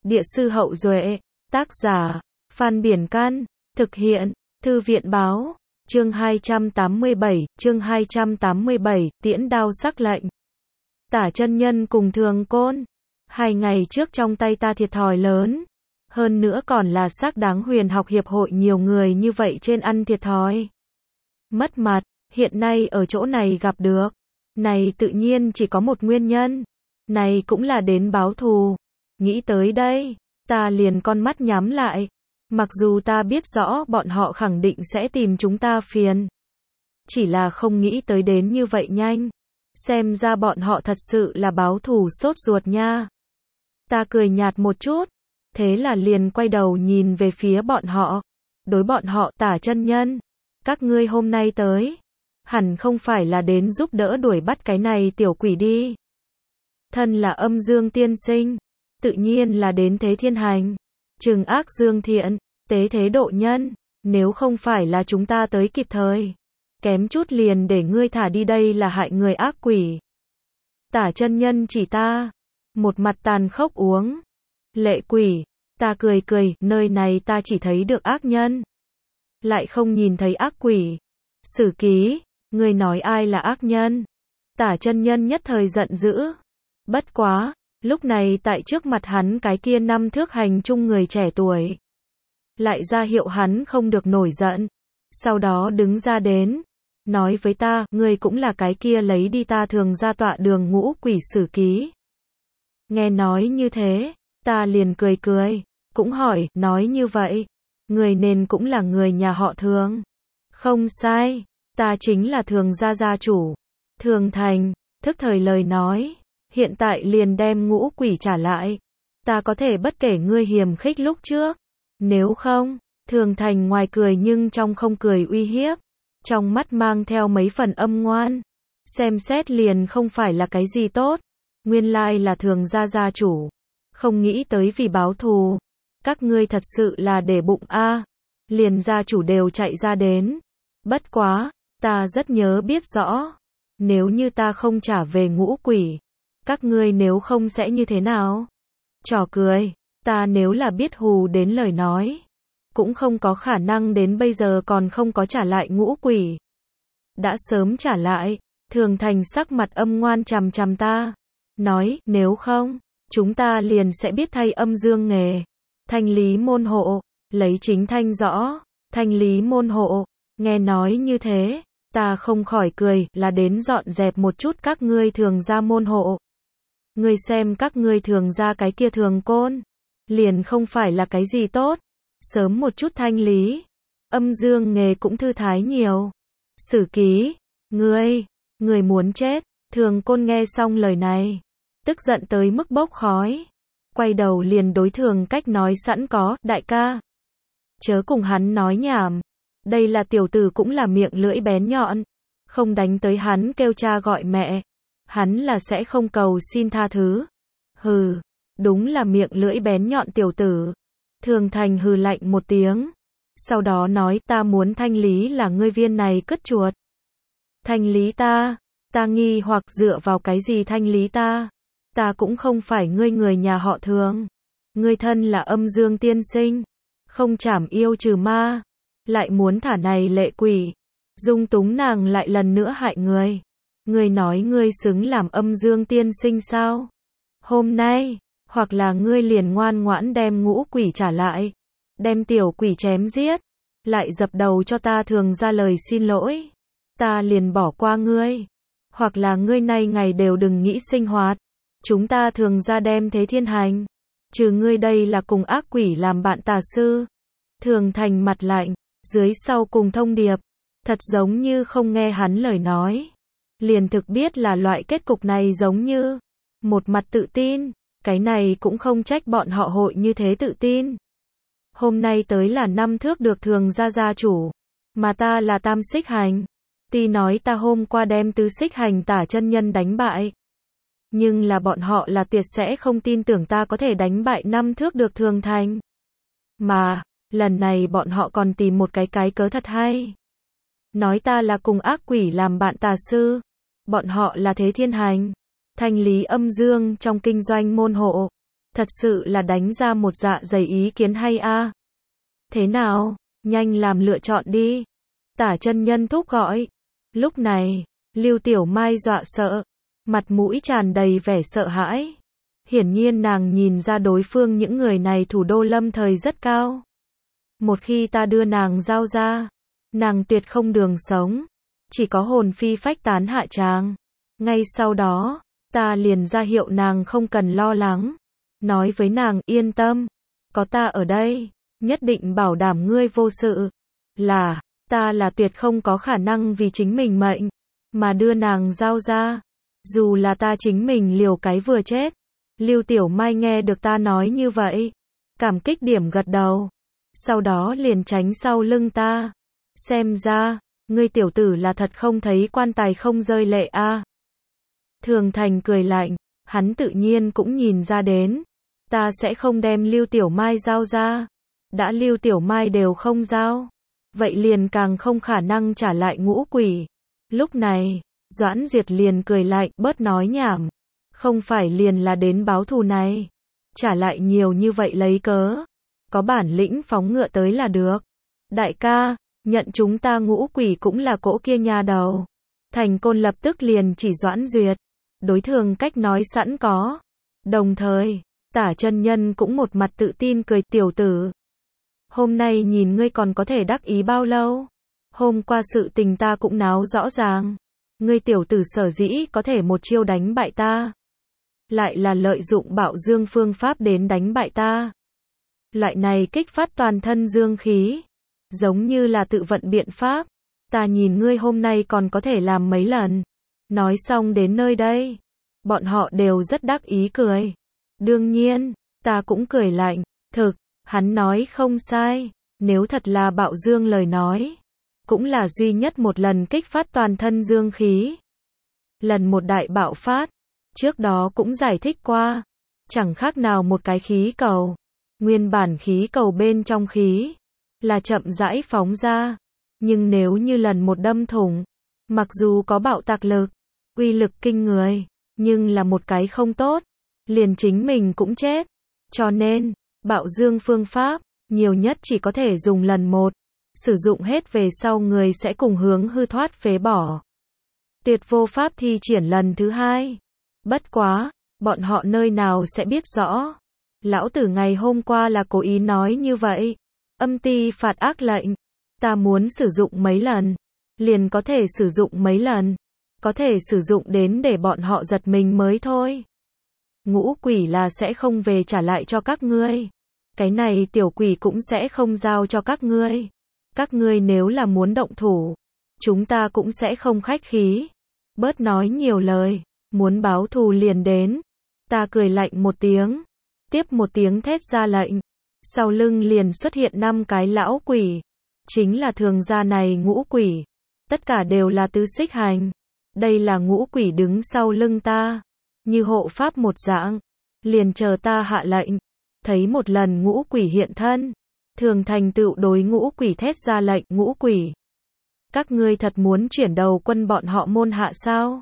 Địa sư Hậu Duệ, tác giả, Phan Biển Can, thực hiện, Thư viện Báo, chương 287, Tiễn đao sắc lệnh. Tả chân nhân cùng Thường Côn, 2 ngày trước trong tay ta thiệt thòi lớn, hơn nữa còn là xác đáng Huyền học hiệp hội nhiều người như vậy trên ăn thiệt thòi. Mất mặt, hiện nay ở chỗ này gặp được, này tự nhiên chỉ có một nguyên nhân, này cũng là đến báo thù. Nghĩ tới đây, ta liền con mắt nhắm lại, mặc dù ta biết rõ bọn họ khẳng định sẽ tìm chúng ta phiền. Chỉ là không nghĩ tới đến như vậy nhanh, xem ra bọn họ thật sự là báo thù sốt ruột nha. Ta cười nhạt một chút, thế là liền quay đầu nhìn về phía bọn họ, đối bọn họ Tả chân nhân, các ngươi hôm nay tới, hẳn không phải là đến giúp đỡ đuổi bắt cái này tiểu quỷ đi. Thân là Âm Dương tiên sinh, tự nhiên là đến thế thiên hành, trừng ác dương thiện, tế thế độ nhân, nếu không phải là chúng ta tới kịp thời, kém chút liền để ngươi thả đi, đây là hại người ác quỷ. Tả chân nhân chỉ ta, một mặt tàn khốc uống. Lệ quỷ, ta cười cười, nơi này ta chỉ thấy được ác nhân, lại không nhìn thấy ác quỷ. Sử ký, ngươi nói ai là ác nhân? Tả chân nhân nhất thời giận dữ. Bất quá, lúc này tại trước mặt hắn cái kia 5 thước hành trung người trẻ tuổi, lại ra hiệu hắn không được nổi giận. Sau đó đứng ra đến, nói với ta, ngươi cũng là cái kia lấy đi ta Thường ra tọa đường ngũ quỷ Sử ký. Nghe nói như thế, ta liền cười cười, cũng hỏi, nói như vậy, người nên cũng là người nhà họ Thường. Không sai, ta chính là Thường gia gia chủ. Thường Thành, thức thời lời nói, hiện tại liền đem ngũ quỷ trả lại. Ta có thể bất kể ngươi hiềm khích lúc trước. Nếu không, Thường Thành ngoài cười nhưng trong không cười uy hiếp, trong mắt mang theo mấy phần âm ngoan. Xem xét liền không phải là cái gì tốt. Nguyên lai là Thường gia gia chủ. Không nghĩ tới vì báo thù. Các ngươi thật sự là để bụng a. Liền gia chủ đều chạy ra đến. Bất quá, ta rất nhớ biết rõ. Nếu như ta không trả về ngũ quỷ, các ngươi nếu không sẽ như thế nào? Trò cười, ta nếu là biết hù đến lời nói, cũng không có khả năng đến bây giờ còn không có trả lại ngũ quỷ. Đã sớm trả lại. Thường Thành sắc mặt âm ngoan chằm chằm ta, nói, nếu không, chúng ta liền sẽ biết thay Âm Dương nghề. Thanh lý môn hộ, lấy chính thanh rõ, thanh lý môn hộ. Nghe nói như thế, ta không khỏi cười, là đến dọn dẹp một chút các ngươi Thường gia môn hộ. Ngươi xem các ngươi Thường gia cái kia Thường Côn, liền không phải là cái gì tốt. Sớm một chút thanh lý, Âm Dương nghề cũng thư thái nhiều. Sử ký, ngươi muốn chết. Thường Côn nghe xong lời này, tức giận tới mức bốc khói, quay đầu liền đối Thường Cách nói sẵn có, đại ca, chớ cùng hắn nói nhảm, đây là tiểu tử cũng là miệng lưỡi bén nhọn, không đánh tới hắn kêu cha gọi mẹ, hắn là sẽ không cầu xin tha thứ. Hừ, đúng là miệng lưỡi bén nhọn tiểu tử. Thường Thành hừ lạnh một tiếng, sau đó nói, ta muốn thanh lý là ngươi viên này cứt chuột. Thanh lý ta nghi hoặc dựa vào cái gì thanh lý ta? Ta cũng không phải ngươi người nhà họ Thường. Ngươi thân là Âm Dương tiên sinh, không trảm yêu trừ ma, lại muốn thả này lệ quỷ, dung túng nàng lại lần nữa hại người. Ngươi nói ngươi xứng làm Âm Dương tiên sinh sao? Hôm nay, hoặc là ngươi liền ngoan ngoãn đem ngũ quỷ trả lại, đem tiểu quỷ chém giết, lại dập đầu cho ta Thường ra lời xin lỗi, ta liền bỏ qua ngươi. Hoặc là ngươi nay ngày đều đừng nghĩ sinh hoạt, chúng ta Thường ra đem thế thiên hành, trừ ngươi đây là cùng ác quỷ làm bạn tà sư. Thường Thành mặt lạnh, dưới sau cùng thông điệp, thật giống như không nghe hắn lời nói, liền thực biết là loại kết cục này giống như, một mặt tự tin, cái này cũng không trách bọn họ hội như thế tự tin. Hôm nay tới là 5 thước được Thường gia gia chủ, mà ta là Tam Xích Hành. Tuy nói ta hôm qua đem Tứ Xích Hành Tả chân nhân đánh bại, nhưng là bọn họ là tuyệt sẽ không tin tưởng ta có thể đánh bại 5 thước được Thường Thành. Mà, lần này bọn họ còn tìm một cái cớ thật hay. Nói ta là cùng ác quỷ làm bạn tà sư. Bọn họ là thế thiên hành, thanh lý Âm Dương trong kinh doanh môn hộ. Thật sự là đánh ra một dạ dày ý kiến hay a. Thế nào, nhanh làm lựa chọn đi. Tả chân nhân thúc gọi. Lúc này, Lưu Tiểu Mai dọa sợ, mặt mũi tràn đầy vẻ sợ hãi. Hiển nhiên nàng nhìn ra đối phương những người này thủ đô lâm thời rất cao. Một khi ta đưa nàng giao ra, nàng tuyệt không đường sống, chỉ có hồn phi phách tán hạ tràng. Ngay sau đó, ta liền ra hiệu nàng không cần lo lắng, nói với nàng yên tâm, có ta ở đây, nhất định bảo đảm ngươi vô sự. Ta là tuyệt không có khả năng vì chính mình mệnh, mà đưa nàng giao ra, dù là ta chính mình liều cái vừa chết. Lưu Tiểu Mai nghe được ta nói như vậy, cảm kích điểm gật đầu, sau đó liền tránh sau lưng ta. Xem ra, ngươi tiểu tử là thật không thấy quan tài không rơi lệ a. Thường Thành cười lạnh, hắn tự nhiên cũng nhìn ra đến, ta sẽ không đem Lưu Tiểu Mai giao ra. Đã Lưu Tiểu Mai đều không giao, vậy liền càng không khả năng trả lại ngũ quỷ. Lúc này, Doãn Duyệt liền cười lạnh, bớt nói nhảm, không phải liền là đến báo thù này, trả lại nhiều như vậy lấy cớ, có bản lĩnh phóng ngựa tới là được. Đại ca, nhận chúng ta ngũ quỷ cũng là cỗ kia nhà đầu. Thành Côn lập tức liền chỉ Doãn Duyệt, đối thường cách nói sẵn có. Đồng thời, Tả chân nhân cũng một mặt tự tin cười, tiểu tử, hôm nay nhìn ngươi còn có thể đắc ý bao lâu? Hôm qua sự tình ta cũng náo rõ ràng, ngươi tiểu tử sở dĩ có thể một chiêu đánh bại ta, lại là lợi dụng bạo dương phương pháp đến đánh bại ta. Loại này kích phát toàn thân dương khí, giống như là tự vận biện pháp, ta nhìn ngươi hôm nay còn có thể làm mấy lần. Nói xong đến nơi đây, bọn họ đều rất đắc ý cười. Đương nhiên, ta cũng cười lạnh, thực, hắn nói không sai, nếu thật là bạo dương lời nói, cũng là duy nhất một lần kích phát toàn thân dương khí. Lần một đại bạo phát, trước đó cũng giải thích qua, chẳng khác nào một cái khí cầu. Nguyên bản khí cầu bên trong khí là chậm rãi phóng ra, nhưng nếu như lần một đâm thủng, mặc dù có bạo tạc lực, uy lực kinh người, nhưng là một cái không tốt, liền chính mình cũng chết. Cho nên, bạo dương phương pháp, nhiều nhất chỉ có thể dùng lần một, sử dụng hết về sau người sẽ cùng hướng hư thoát phế bỏ. Tuyệt vô pháp thi triển lần thứ hai. Bất quá, bọn họ nơi nào sẽ biết rõ. Lão tử ngày hôm qua là cố ý nói như vậy. Âm ti phạt ác lệnh. Ta muốn sử dụng mấy lần, liền có thể sử dụng mấy lần. Có thể sử dụng đến để bọn họ giật mình mới thôi. Ngũ quỷ là sẽ không về trả lại cho các ngươi. Cái này tiểu quỷ cũng sẽ không giao cho các ngươi. Các ngươi nếu là muốn động thủ, chúng ta cũng sẽ không khách khí. Bớt nói nhiều lời, muốn báo thù liền đến. Ta cười lạnh một tiếng, tiếp một tiếng thét ra lệnh. Sau lưng liền xuất hiện 5 cái lão quỷ, chính là thường gia này ngũ quỷ. Tất cả đều là tứ xích hành. Đây là ngũ quỷ đứng sau lưng ta, như hộ pháp một dạng, liền chờ ta hạ lệnh. Thấy một lần ngũ quỷ hiện thân, Thường Thành tựu đối ngũ quỷ thét ra lệnh, ngũ quỷ, các ngươi thật muốn chuyển đầu quân bọn họ môn hạ sao?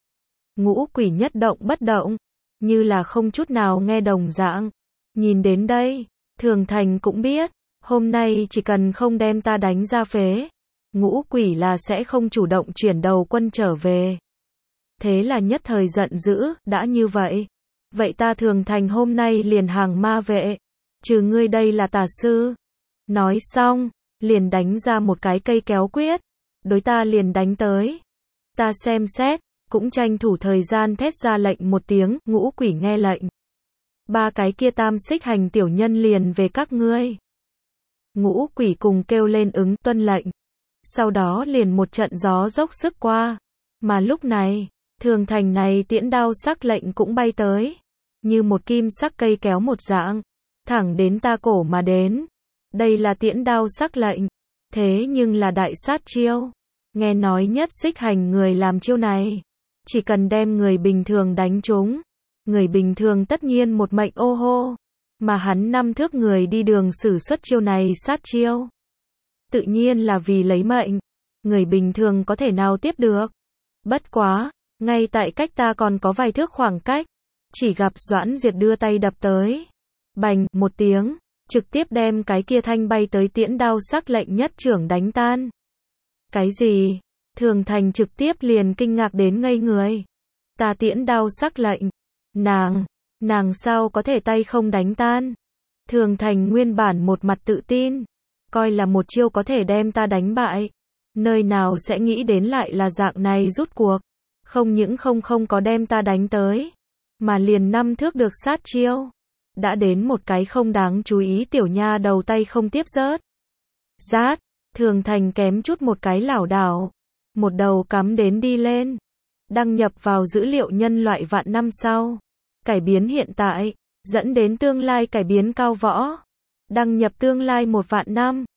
Ngũ quỷ nhất động bất động, như là không chút nào nghe đồng dạng. Nhìn đến đây, Thường Thành cũng biết, hôm nay chỉ cần không đem ta đánh ra phế, ngũ quỷ là sẽ không chủ động chuyển đầu quân trở về. Thế là nhất thời giận dữ, đã như vậy. Vậy ta Thường Thành hôm nay liền hàng ma vệ, trừ ngươi đây là tà sư. Nói xong, liền đánh ra một cái cây kéo quyết, đối ta liền đánh tới. Ta xem xét, cũng tranh thủ thời gian thét ra lệnh một tiếng, ngũ quỷ nghe lệnh. 3 cái kia tam xích hành tiểu nhân liền về các ngươi. Ngũ quỷ cùng kêu lên ứng tuân lệnh. Sau đó liền một trận gió dốc sức qua. Mà lúc này, Thường Thành này tiễn đao sắc lệnh cũng bay tới. Như một kim sắc cây kéo một dạng. Thẳng đến ta cổ mà đến. Đây là tiễn đao sắc lệnh. Thế nhưng là đại sát chiêu. Nghe nói nhất xích hành người làm chiêu này. Chỉ cần đem người bình thường đánh trúng. Người bình thường tất nhiên một mệnh ô hô. Mà hắn 5 thước người đi đường sử xuất chiêu này sát chiêu. Tự nhiên là vì lấy mệnh. Người bình thường có thể nào tiếp được. Bất quá, ngay tại cách ta còn có vài thước khoảng cách. Chỉ gặp Doãn Duyệt đưa tay đập tới. Bành, một tiếng, trực tiếp đem cái kia thanh bay tới tiễn đao sắc lệnh nhất trưởng đánh tan. Cái gì? Thường Thành trực tiếp liền kinh ngạc đến ngây người. Ta tiễn đao sắc lệnh. Nàng sao có thể tay không đánh tan? Thường Thành nguyên bản một mặt tự tin, coi là một chiêu có thể đem ta đánh bại. Nơi nào sẽ nghĩ đến lại là dạng này rút cuộc. Không những không có đem ta đánh tới, mà liền 5 thước được sát chiêu. Đã đến một cái không đáng chú ý tiểu nha đầu tay không tiếp rớt. Rát, Thường Thành kém chút một cái lảo đảo. Một đầu cắm đến đi lên. Đăng nhập vào dữ liệu nhân loại vạn năm sau. Cải biến hiện tại, dẫn đến tương lai cải biến cao võ. Đăng nhập tương lai 1 vạn năm.